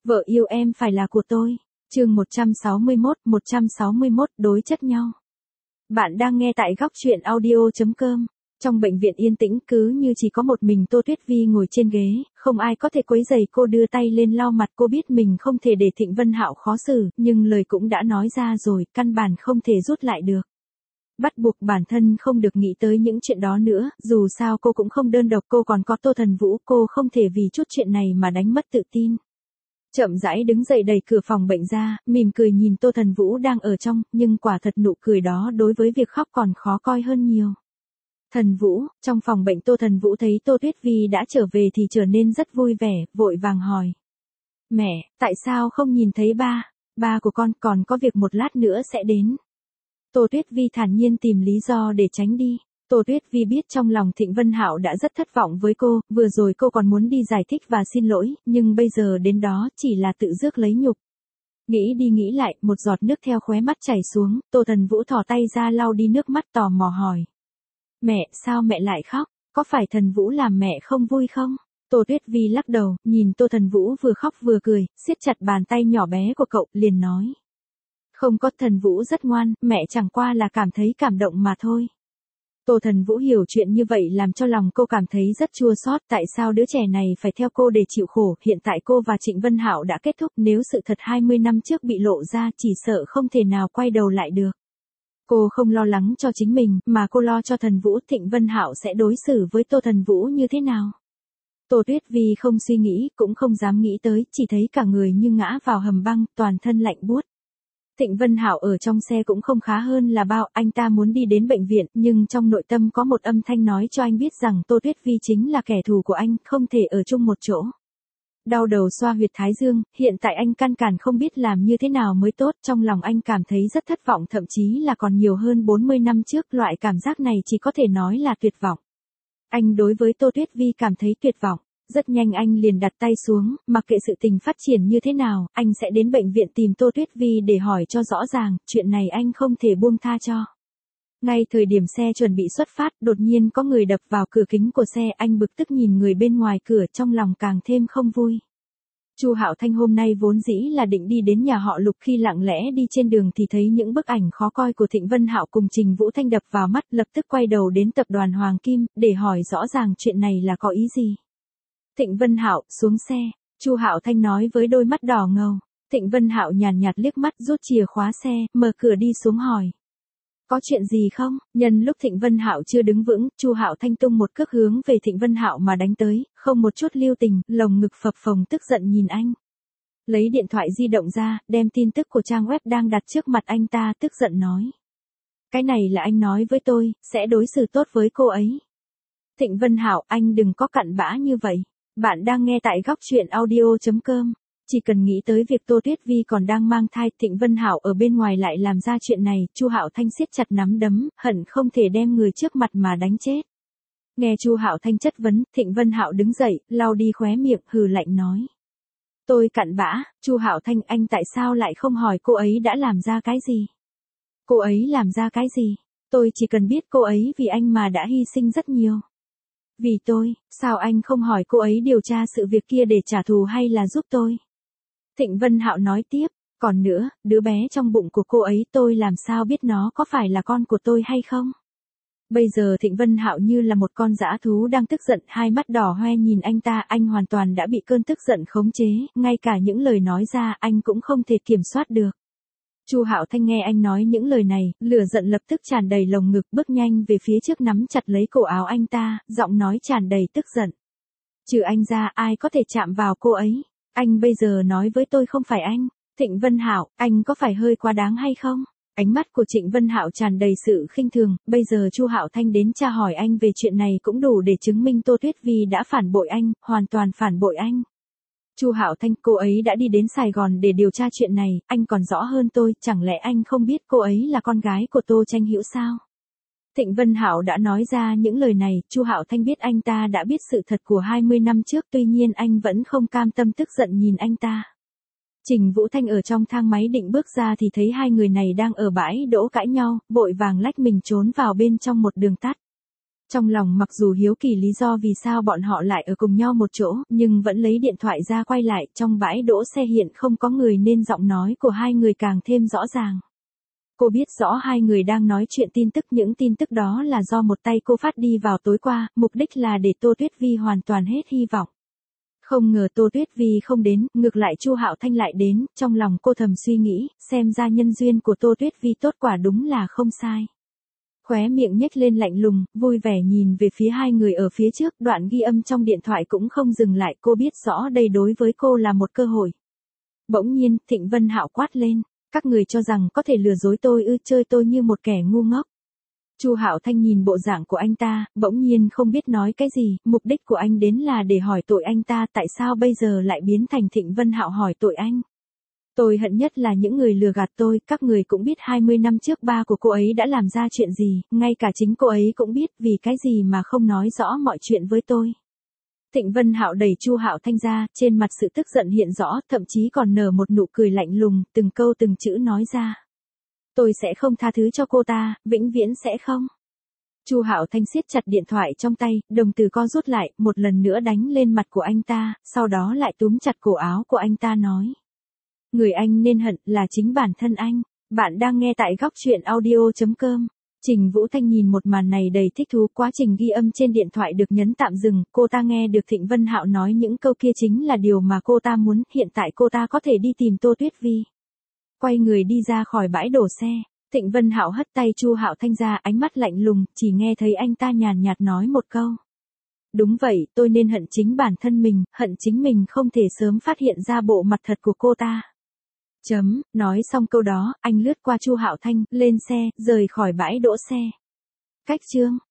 Vợ yêu em phải là của tôi. Chương 161 đối chất nhau. Bạn đang nghe tại góc truyện audio.com. Trong bệnh viện yên tĩnh cứ như chỉ có một mình Tô Tuyết Vi ngồi trên ghế, không ai có thể quấy rầy cô đưa tay lên lau mặt. Cô biết mình không thể để Thịnh Vân Hạo khó xử, nhưng lời cũng đã nói ra rồi, căn bản không thể rút lại được. Bắt buộc bản thân không được nghĩ tới những chuyện đó nữa, dù sao cô cũng không đơn độc, cô còn có Tô Thần Vũ, cô không thể vì chút chuyện này mà đánh mất tự tin. Chậm rãi đứng dậy đẩy cửa phòng bệnh ra, mỉm cười nhìn Tô Thần Vũ đang ở trong, nhưng quả thật nụ cười đó đối với việc khóc còn khó coi hơn nhiều. Thần Vũ, trong phòng bệnh Tô Thần Vũ thấy Tô Tuyết Vi đã trở về thì trở nên rất vui vẻ, vội vàng hỏi. Mẹ, tại sao không nhìn thấy ba? Ba của con còn có việc một lát nữa sẽ đến. Tô Tuyết Vi thản nhiên tìm lý do để tránh đi. Tô Tuyết Vi biết trong lòng Thịnh Vân Hạo đã rất thất vọng với cô, vừa rồi cô còn muốn đi giải thích và xin lỗi, nhưng bây giờ đến đó chỉ là tự rước lấy nhục. Nghĩ đi nghĩ lại, một giọt nước theo khóe mắt chảy xuống, Tô Thần Vũ thò tay ra lau đi nước mắt tò mò hỏi. Mẹ, sao mẹ lại khóc? Có phải Thần Vũ làm mẹ không vui không? Tô Tuyết Vi lắc đầu, nhìn Tô Thần Vũ vừa khóc vừa cười, siết chặt bàn tay nhỏ bé của cậu, liền nói. Không có, Thần Vũ rất ngoan, mẹ chẳng qua là cảm thấy cảm động mà thôi. Tô Thần Vũ hiểu chuyện như vậy làm cho lòng cô cảm thấy rất chua xót, tại sao đứa trẻ này phải theo cô để chịu khổ, hiện tại cô và Trịnh Vân Hạo đã kết thúc, nếu sự thật 20 năm trước bị lộ ra chỉ sợ không thể nào quay đầu lại được. Cô không lo lắng cho chính mình, mà cô lo cho Thần Vũ, Thịnh Vân Hạo sẽ đối xử với Tô Thần Vũ như thế nào. Tô Tuyết Vi không suy nghĩ, cũng không dám nghĩ tới, chỉ thấy cả người như ngã vào hầm băng, toàn thân lạnh buốt. Thịnh Vân Hạo ở trong xe cũng không khá hơn là bao, anh ta muốn đi đến bệnh viện, nhưng trong nội tâm có một âm thanh nói cho anh biết rằng Tô Tuyết Vi chính là kẻ thù của anh, không thể ở chung một chỗ. Đau đầu xoa huyệt thái dương, hiện tại anh căn bản không biết làm như thế nào mới tốt, trong lòng anh cảm thấy rất thất vọng, thậm chí là còn nhiều hơn 40 năm trước, loại cảm giác này chỉ có thể nói là tuyệt vọng. Anh đối với Tô Tuyết Vi cảm thấy tuyệt vọng. Rất nhanh anh liền đặt tay xuống, mặc kệ sự tình phát triển như thế nào, anh sẽ đến bệnh viện tìm Tô Tuyết Vi để hỏi cho rõ ràng, chuyện này anh không thể buông tha cho. Ngay thời điểm xe chuẩn bị xuất phát, đột nhiên có người đập vào cửa kính của xe, anh bực tức nhìn người bên ngoài cửa, trong lòng càng thêm không vui. Chu Hạo Thanh hôm nay vốn dĩ là định đi đến nhà họ Lục, khi lặng lẽ đi trên đường thì thấy những bức ảnh khó coi của Thịnh Vân Hạo cùng Trình Vũ Thanh đập vào mắt, lập tức quay đầu đến tập đoàn Hoàng Kim, để hỏi rõ ràng chuyện này là có ý gì. Thịnh Vân Hạo, xuống xe, Chu Hạo Thanh nói với đôi mắt đỏ ngầu. Thịnh Vân Hạo nhàn nhạt liếc mắt, rút chìa khóa xe, mở cửa đi xuống hỏi. Có chuyện gì không? Nhân lúc Thịnh Vân Hạo chưa đứng vững, Chu Hạo Thanh tung một cước hướng về Thịnh Vân Hạo mà đánh tới, không một chút lưu tình, lồng ngực phập phồng tức giận nhìn anh. Lấy điện thoại di động ra, đem tin tức của trang web đang đặt trước mặt anh ta, tức giận nói. Cái này là anh nói với tôi, sẽ đối xử tốt với cô ấy. Thịnh Vân Hạo, anh đừng có cặn bã như vậy. Bạn đang nghe tại góc truyện audio.com. Chỉ cần nghĩ tới việc Tô Tuyết Vi còn đang mang thai, Thịnh Vân Hạo ở bên ngoài lại làm ra chuyện này, Chu Hạo Thanh siết chặt nắm đấm, hận không thể đem người trước mặt mà đánh chết. Nghe Chu Hạo Thanh chất vấn, Thịnh Vân Hạo đứng dậy, lau đi khóe miệng, hừ lạnh nói. Tôi cặn bã, Chu Hạo Thanh, anh tại sao lại không hỏi cô ấy đã làm ra cái gì? Cô ấy làm ra cái gì? Tôi chỉ cần biết cô ấy vì anh mà đã hy sinh rất nhiều. Vì tôi, sao anh không hỏi cô ấy điều tra sự việc kia để trả thù hay là giúp tôi? Thịnh Vân Hạo nói tiếp, còn nữa, đứa bé trong bụng của cô ấy tôi làm sao biết nó có phải là con của tôi hay không? Bây giờ Thịnh Vân Hạo như là một con dã thú đang tức giận, hai mắt đỏ hoe nhìn anh ta, anh hoàn toàn đã bị cơn tức giận khống chế, ngay cả những lời nói ra anh cũng không thể kiểm soát được. Chu Hạo Thanh nghe anh nói những lời này, lửa giận lập tức tràn đầy lồng ngực, bước nhanh về phía trước nắm chặt lấy cổ áo anh ta, giọng nói tràn đầy tức giận. Trừ anh ra ai có thể chạm vào cô ấy? Anh bây giờ nói với tôi không phải anh. Thịnh Vân Hạo, anh có phải hơi quá đáng hay không? Ánh mắt của Trịnh Vân Hạo tràn đầy sự khinh thường, bây giờ Chu Hạo Thanh đến tra hỏi anh về chuyện này cũng đủ để chứng minh Tô Tuyết Vi đã phản bội anh, hoàn toàn phản bội anh. Chu Hạo Thanh, cô ấy đã đi đến Sài Gòn để điều tra chuyện này, anh còn rõ hơn tôi, chẳng lẽ anh không biết cô ấy là con gái của Tô Tranh Hữu sao? Thịnh Vân Hạo đã nói ra những lời này, Chu Hạo Thanh biết anh ta đã biết sự thật của 20 năm trước, tuy nhiên anh vẫn không cam tâm, tức giận nhìn anh ta. Trình Vũ Thanh ở trong thang máy định bước ra thì thấy hai người này đang ở bãi đỗ cãi nhau, vội vàng lách mình trốn vào bên trong một đường tắt. Trong lòng mặc dù hiếu kỳ lý do vì sao bọn họ lại ở cùng nhau một chỗ, nhưng vẫn lấy điện thoại ra quay lại, trong bãi đỗ xe hiện không có người nên giọng nói của hai người càng thêm rõ ràng. Cô biết rõ hai người đang nói chuyện tin tức, những tin tức đó là do một tay cô phát đi vào tối qua, mục đích là để Tô Tuyết Vi hoàn toàn hết hy vọng. Không ngờ Tô Tuyết Vi không đến, ngược lại Chu Hạo Thanh lại đến, trong lòng cô thầm suy nghĩ, xem ra nhân duyên của Tô Tuyết Vi tốt quả đúng là không sai. Khóe miệng nhếch lên lạnh lùng, vui vẻ nhìn về phía hai người ở phía trước, đoạn ghi âm trong điện thoại cũng không dừng lại, cô biết rõ đây đối với cô là một cơ hội. Bỗng nhiên, Thịnh Vân Hạo quát lên, các người cho rằng có thể lừa dối tôi ư, chơi tôi như một kẻ ngu ngốc. Chu Hạo Thanh nhìn bộ dạng của anh ta, bỗng nhiên không biết nói cái gì, mục đích của anh đến là để hỏi tội anh ta, tại sao bây giờ lại biến thành Thịnh Vân Hạo hỏi tội anh. Tôi hận nhất là những người lừa gạt tôi, các người cũng biết 20 năm trước ba của cô ấy đã làm ra chuyện gì, ngay cả chính cô ấy cũng biết, vì cái gì mà không nói rõ mọi chuyện với tôi. Thịnh Vân Hạo đẩy Chu Hạo Thanh ra, trên mặt sự tức giận hiện rõ, thậm chí còn nở một nụ cười lạnh lùng, từng câu từng chữ nói ra. Tôi sẽ không tha thứ cho cô ta, vĩnh viễn sẽ không. Chu Hạo Thanh siết chặt điện thoại trong tay, đồng tử co rút lại, một lần nữa đánh lên mặt của anh ta, sau đó lại túm chặt cổ áo của anh ta nói. Người anh nên hận là chính bản thân anh. Bạn đang nghe tại góc truyện audio.com. Trình Vũ Thanh nhìn một màn này đầy thích thú, quá trình ghi âm trên điện thoại được nhấn tạm dừng, cô ta nghe được Thịnh Vân Hạo nói những câu kia chính là điều mà cô ta muốn, hiện tại cô ta có thể đi tìm Tô Tuyết Vi. Quay người đi ra khỏi bãi đổ xe, Thịnh Vân Hạo hất tay Chu Hạo Thanh ra, ánh mắt lạnh lùng, chỉ nghe thấy anh ta nhàn nhạt nói một câu. Đúng vậy, tôi nên hận chính bản thân mình, hận chính mình không thể sớm phát hiện ra bộ mặt thật của cô ta. Nói xong câu đó, anh lướt qua Chu Hạo Thanh, lên xe, rời khỏi bãi đỗ xe. Cách chương